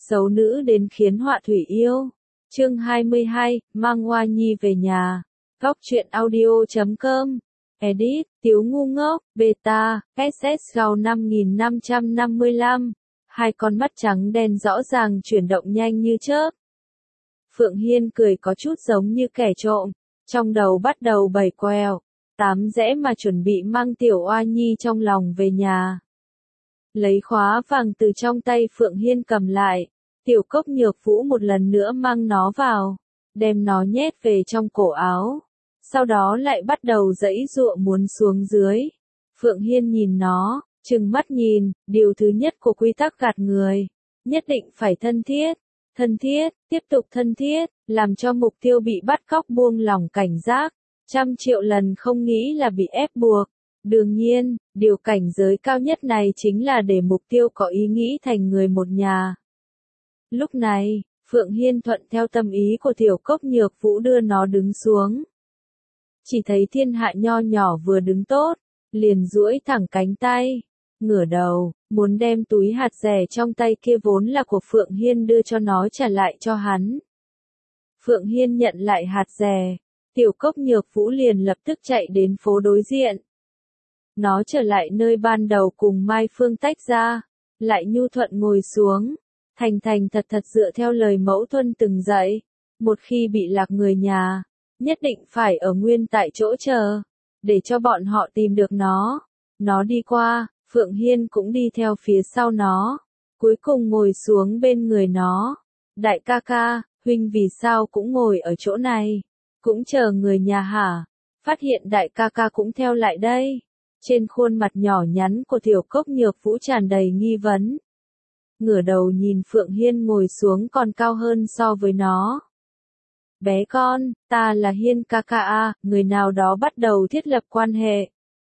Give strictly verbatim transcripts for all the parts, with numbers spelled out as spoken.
Xấu nữ đến khiến họa thủy yêu. Chương hai mươi hai, mang Hoa Nhi về nhà. Góc truyện audio chấm com. Edit, Tiếu ngu ngốc, beta, ét ét giê a u năm nghìn năm trăm năm mươi lăm. Hai con mắt trắng đen rõ ràng chuyển động nhanh như chớp. Phượng Hiên cười có chút giống như kẻ trộm, trong đầu bắt đầu bày quèo, tám rẽ mà chuẩn bị mang tiểu Hoa Nhi trong lòng về nhà. Lấy khóa vàng từ trong tay Phượng Hiên cầm lại, Tiểu Cốc Nhược Vũ một lần nữa mang nó vào, đem nó nhét về trong cổ áo, sau đó lại bắt đầu giãy giụa muốn xuống dưới. Phượng Hiên nhìn nó, trừng mắt nhìn, điều thứ nhất của quy tắc gạt người, nhất định phải thân thiết, thân thiết, tiếp tục thân thiết, làm cho mục tiêu bị bắt cóc buông lỏng cảnh giác, trăm triệu lần không nghĩ là bị ép buộc. Đương nhiên, điều cảnh giới cao nhất này chính là để mục tiêu có ý nghĩ thành người một nhà. Lúc này, Phượng Hiên thuận theo tâm ý của Tiểu Cốc Nhược Vũ đưa nó đứng xuống. Chỉ thấy Thiên Hạ nho nhỏ vừa đứng tốt, liền duỗi thẳng cánh tay, ngửa đầu, muốn đem túi hạt dẻ trong tay kia vốn là của Phượng Hiên đưa cho nó trả lại cho hắn. Phượng Hiên nhận lại hạt dẻ, Tiểu Cốc Nhược Vũ liền lập tức chạy đến phố đối diện. Nó trở lại nơi ban đầu cùng Mai Phương tách ra, lại nhu thuận ngồi xuống, thành thành thật thật dựa theo lời mẫu thân từng dạy, một khi bị lạc người nhà, nhất định phải ở nguyên tại chỗ chờ, để cho bọn họ tìm được nó. Nó đi qua, Phượng Hiên cũng đi theo phía sau nó, cuối cùng ngồi xuống bên người nó. Đại ca ca, huynh vì sao cũng ngồi ở chỗ này, cũng chờ người nhà hả? Phát hiện đại ca ca cũng theo lại đây. Trên khuôn mặt nhỏ nhắn của Tiểu Cốc Nhược Vũ tràn đầy nghi vấn. Ngửa đầu nhìn Phượng Hiên ngồi xuống còn cao hơn so với nó. Bé con, ta là Hiên ca ca a, người nào đó bắt đầu thiết lập quan hệ.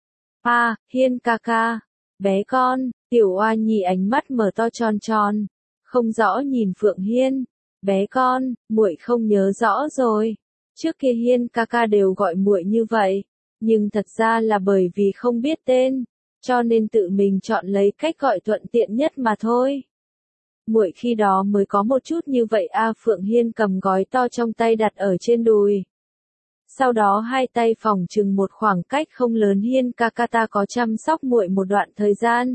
A, à, Hiên ca ca. Bé con, Tiểu Hoa Nhi ánh mắt mở to tròn tròn, không rõ nhìn Phượng Hiên. Bé con, muội không nhớ rõ rồi. Trước kia Hiên ca ca đều gọi muội như vậy. Nhưng thật ra là bởi vì không biết tên, cho nên tự mình chọn lấy cách gọi thuận tiện nhất mà thôi. Muội khi đó mới có một chút như vậy a. À, Phượng Hiên cầm gói to trong tay đặt ở trên đùi. Sau đó hai tay phỏng chừng một khoảng cách không lớn. Hiên ca ca ta có chăm sóc muội một đoạn thời gian.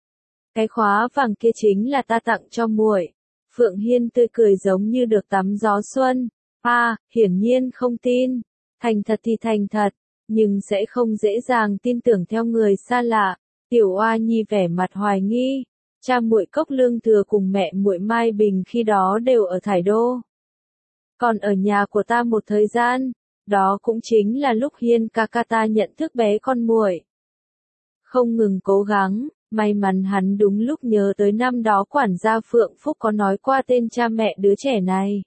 Cái khóa vàng kia chính là ta tặng cho muội. Phượng Hiên tươi cười giống như được tắm gió xuân. A, à, hiển nhiên không tin. Thành thật thì thành thật. Nhưng sẽ không dễ dàng tin tưởng theo người xa lạ. Tiểu Hoa Nhi vẻ mặt hoài nghi, cha muội Cốc Lương Thừa cùng mẹ muội Mai Bình khi đó đều ở Thải Đô. Còn ở nhà của ta một thời gian, đó cũng chính là lúc Hiên ca ca ta nhận thức bé con muội. Không ngừng cố gắng, may mắn hắn đúng lúc nhớ tới năm đó quản gia Phượng Phúc có nói qua tên cha mẹ đứa trẻ này.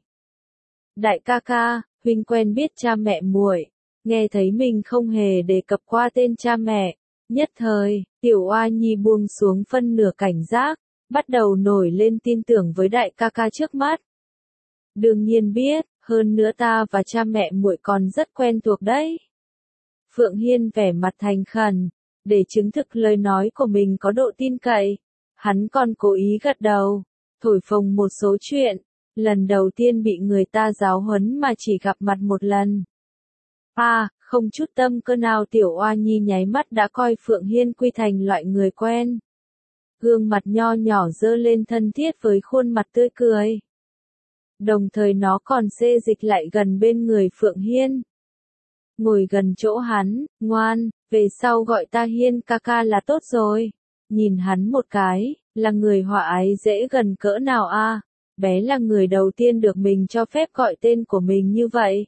Đại ca ca, huynh quen biết cha mẹ muội. Nghe thấy mình không hề đề cập qua tên cha mẹ, nhất thời, Tiểu Hoa Nhi buông xuống phân nửa cảnh giác, bắt đầu nổi lên tin tưởng với đại ca ca trước mắt. Đương nhiên biết, hơn nữa ta và cha mẹ muội còn rất quen thuộc đấy. Phượng Hiên vẻ mặt thành khẩn, để chứng thực lời nói của mình có độ tin cậy, hắn còn cố ý gật đầu, thổi phồng một số chuyện, lần đầu tiên bị người ta giáo huấn mà chỉ gặp mặt một lần. A, à, không chút tâm cơ nào. Tiểu Hoa Nhi nháy mắt đã coi Phượng Hiên quy thành loại người quen. Gương mặt nho nhỏ dơ lên thân thiết với khuôn mặt tươi cười. Đồng thời nó còn xê dịch lại gần bên người Phượng Hiên. Ngồi gần chỗ hắn, ngoan, về sau gọi ta Hiên ca ca là tốt rồi. Nhìn hắn một cái, là người hòa ái dễ gần cỡ nào a, à? Bé là người đầu tiên được mình cho phép gọi tên của mình như vậy.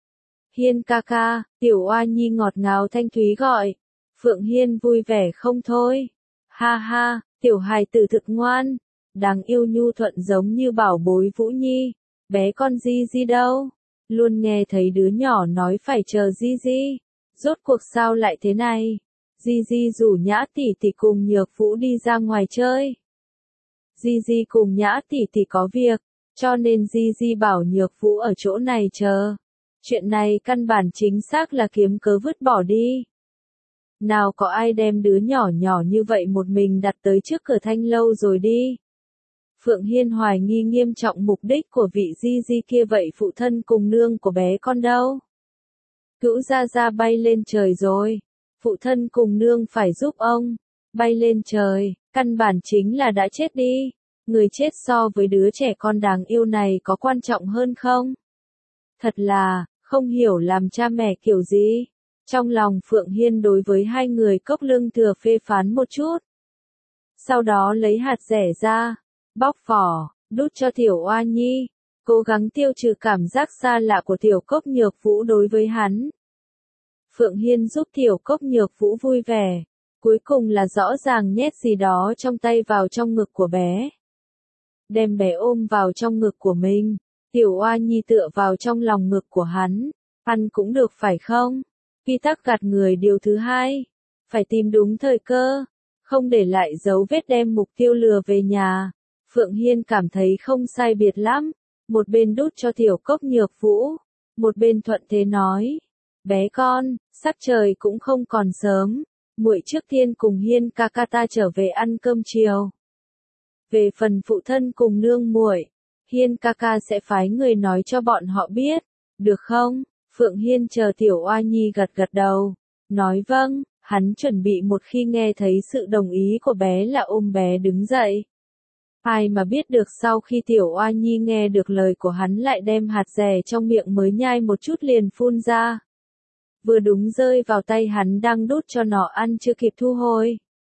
Hiên ca ca, Tiểu Hoa Nhi ngọt ngào thanh thúy gọi. Phượng Hiên vui vẻ không thôi. Ha ha, tiểu hài tử thực ngoan, đáng yêu nhu thuận giống như bảo bối Vũ Nhi. Bé con Di Di đâu? Luôn nghe thấy đứa nhỏ nói phải chờ Di Di. Rốt cuộc sao lại thế này? Di Di rủ Nhã tỷ tỷ cùng Nhược Vũ đi ra ngoài chơi. Di Di cùng Nhã tỷ tỷ có việc, cho nên Di Di bảo Nhược Vũ ở chỗ này chờ. Chuyện này căn bản chính xác là kiếm cớ vứt bỏ đi. Nào có ai đem đứa nhỏ nhỏ như vậy một mình đặt tới trước cửa thanh lâu rồi đi. Phượng Hiên hoài nghi nghiêm trọng mục đích của vị Di Di kia vậy phụ thân cùng nương của bé con đâu? Cữu gia gia bay lên trời rồi. Phụ thân cùng nương phải giúp ông. Bay lên trời, căn bản chính là đã chết đi. Người chết so với đứa trẻ con đáng yêu này có quan trọng hơn không? Thật là, không hiểu làm cha mẹ kiểu gì. Trong lòng Phượng Hiên đối với hai người Cốc Lương Thừa phê phán một chút. Sau đó lấy hạt dẻ ra, bóc vỏ, đút cho Tiểu Oa Nhi, cố gắng tiêu trừ cảm giác xa lạ của Tiểu Cốc Nhược Vũ đối với hắn. Phượng Hiên giúp Tiểu Cốc Nhược Vũ vui vẻ, cuối cùng là rõ ràng nhét gì đó trong tay vào trong ngực của bé. Đem bé ôm vào trong ngực của mình, Tiểu Oa Nhi tựa vào trong lòng ngực của hắn, ăn cũng được phải không? Quy tắc gạt người điều thứ hai, phải tìm đúng thời cơ, không để lại dấu vết đem mục tiêu lừa về nhà. Phượng Hiên cảm thấy không sai biệt lắm, một bên đút cho Tiểu Cốc Nhược Vũ, một bên thuận thế nói, bé con, sắc trời cũng không còn sớm, muội trước tiên cùng Hiên ca ca ta trở về ăn cơm chiều. Về phần phụ thân cùng nương muội, Hiên ca ca sẽ phái người nói cho bọn họ biết, được không? Phượng Hiên chờ Tiểu Oa Nhi gật gật đầu, nói vâng, hắn chuẩn bị một khi nghe thấy sự đồng ý của bé là ôm bé đứng dậy. Ai mà biết được sau khi Tiểu Oa Nhi nghe được lời của hắn lại đem hạt dẻ trong miệng mới nhai một chút liền phun ra. Vừa đúng rơi vào tay hắn đang đút cho nó ăn chưa kịp thu hồi.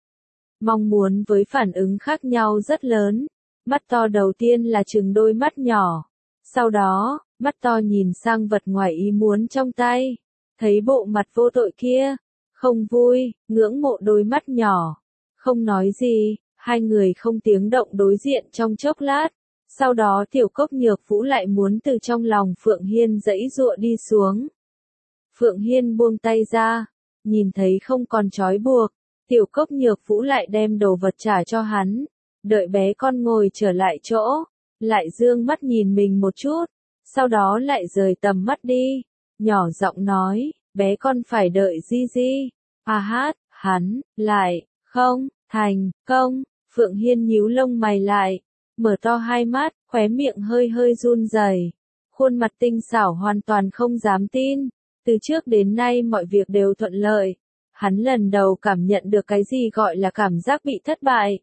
Mong muốn với phản ứng khác nhau rất lớn. Mắt to đầu tiên là chừng đôi mắt nhỏ. Sau đó, mắt to nhìn sang vật ngoài ý muốn trong tay. Thấy bộ mặt vô tội kia. Không vui, ngưỡng mộ đôi mắt nhỏ. Không nói gì, hai người không tiếng động đối diện trong chốc lát. Sau đó Tiểu Cốc Nhược Vũ lại muốn từ trong lòng Phượng Hiên giãy giụa đi xuống. Phượng Hiên buông tay ra, nhìn thấy không còn trói buộc. Tiểu Cốc Nhược Vũ lại đem đồ vật trả cho hắn. Đợi bé con ngồi trở lại chỗ, lại dương mắt nhìn mình một chút, sau đó lại rời tầm mắt đi, nhỏ giọng nói, bé con phải đợi Di Di. À hát, hắn, lại, không, thành, công. Phượng Hiên nhíu lông mày lại, mở to hai mắt, khóe miệng hơi hơi run rẩy, khuôn mặt tinh xảo hoàn toàn không dám tin. Từ trước đến nay mọi việc đều thuận lợi, hắn lần đầu cảm nhận được cái gì gọi là cảm giác bị thất bại.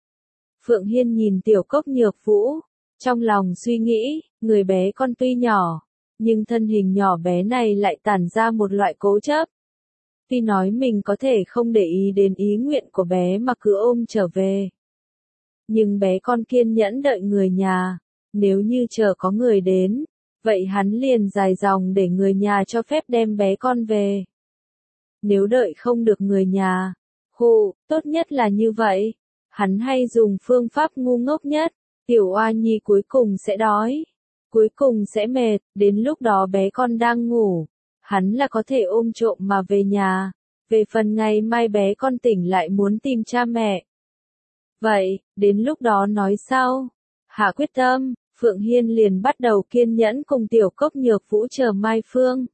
Phượng Hiên nhìn Tiểu Cốc Nhược Vũ, trong lòng suy nghĩ, người bé con tuy nhỏ, nhưng thân hình nhỏ bé này lại tản ra một loại cố chấp. Tuy nói mình có thể không để ý đến ý nguyện của bé mà cứ ôm trở về. Nhưng bé con kiên nhẫn đợi người nhà, nếu như chờ có người đến, vậy hắn liền dài dòng để người nhà cho phép đem bé con về. Nếu đợi không được người nhà, hù, tốt nhất là như vậy. Hắn hay dùng phương pháp ngu ngốc nhất, Tiểu Oa Nhi cuối cùng sẽ đói, cuối cùng sẽ mệt, đến lúc đó bé con đang ngủ, hắn là có thể ôm trộm mà về nhà, về phần ngày mai bé con tỉnh lại muốn tìm cha mẹ. Vậy, đến lúc đó nói sau. Hạ quyết tâm, Phượng Hiên liền bắt đầu kiên nhẫn cùng Tiểu Cốc Nhược Vũ chờ Mai Phương.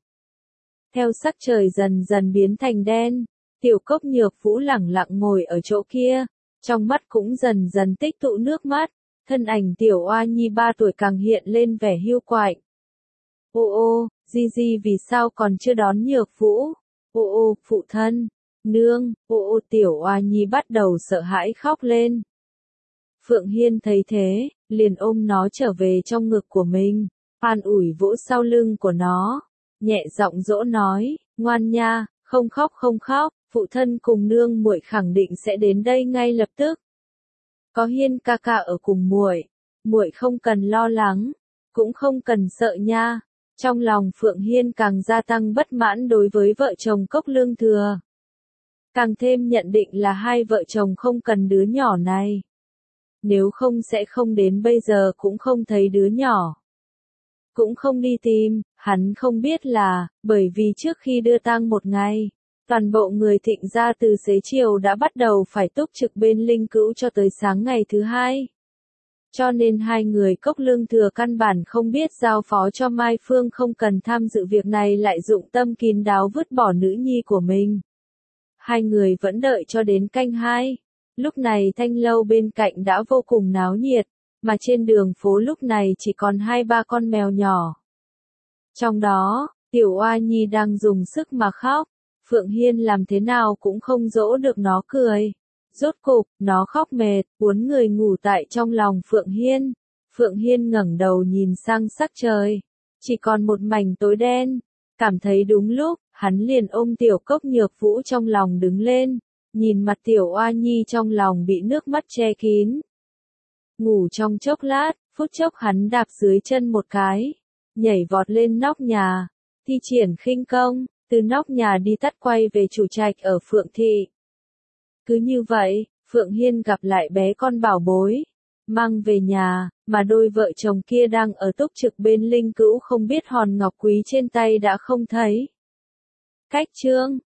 Theo sắc trời dần dần biến thành đen, Tiểu Cốc Nhược Vũ lẳng lặng ngồi ở chỗ kia. Trong mắt cũng dần dần tích tụ nước mắt, thân ảnh Tiểu Oa Nhi ba tuổi càng hiện lên vẻ hiu quạnh. Ô ô, Di Di vì sao còn chưa đón Nhược Vũ? Ô ô, phụ thân, nương, ô ô Tiểu Oa Nhi bắt đầu sợ hãi khóc lên. Phượng Hiên thấy thế, liền ôm nó trở về trong ngực của mình, an ủi vỗ sau lưng của nó, nhẹ giọng dỗ nói, ngoan nha, không khóc không khóc. Phụ thân cùng nương muội khẳng định sẽ đến đây ngay lập tức. Có Hiên ca ca ở cùng muội, muội không cần lo lắng, cũng không cần sợ nha. Trong lòng Phượng Hiên càng gia tăng bất mãn đối với vợ chồng Cốc Lương Thừa. Càng thêm nhận định là hai vợ chồng không cần đứa nhỏ này. Nếu không sẽ không đến bây giờ cũng không thấy đứa nhỏ. Cũng không đi tìm, hắn không biết là, bởi vì trước khi đưa tang một ngày, toàn bộ người Thịnh gia từ xế chiều đã bắt đầu phải túc trực bên Linh Cữu cho tới sáng ngày thứ hai. Cho nên hai người Cốc Lương Thừa căn bản không biết giao phó cho Mai Phương không cần tham dự việc này lại dụng tâm kín đáo vứt bỏ nữ nhi của mình. Hai người vẫn đợi cho đến canh hai. Lúc này thanh lâu bên cạnh đã vô cùng náo nhiệt. mà trên đường phố lúc này chỉ còn hai ba con mèo nhỏ. Trong đó, Tiểu Oa Nhi đang dùng sức mà khóc, Phượng Hiên làm thế nào cũng không dỗ được nó cười. Rốt cục, nó khóc mệt, uốn người ngủ tại trong lòng Phượng Hiên. Phượng Hiên ngẩng đầu nhìn sang sắc trời, chỉ còn một mảnh tối đen. Cảm thấy đúng lúc, hắn liền ôm Tiểu Cốc Nhược Vũ trong lòng đứng lên, nhìn mặt Tiểu Oa Nhi trong lòng bị nước mắt che kín. Ngủ trong chốc lát, phút chốc hắn đạp dưới chân một cái, nhảy vọt lên nóc nhà, thi triển khinh công, từ nóc nhà đi tắt quay về chủ trạch ở Phượng Thị. Cứ như vậy, Phượng Hiên gặp lại bé con bảo bối, mang về nhà, mà đôi vợ chồng kia đang ở túc trực bên linh cữu không biết hòn ngọc quý trên tay đã không thấy. Cách chương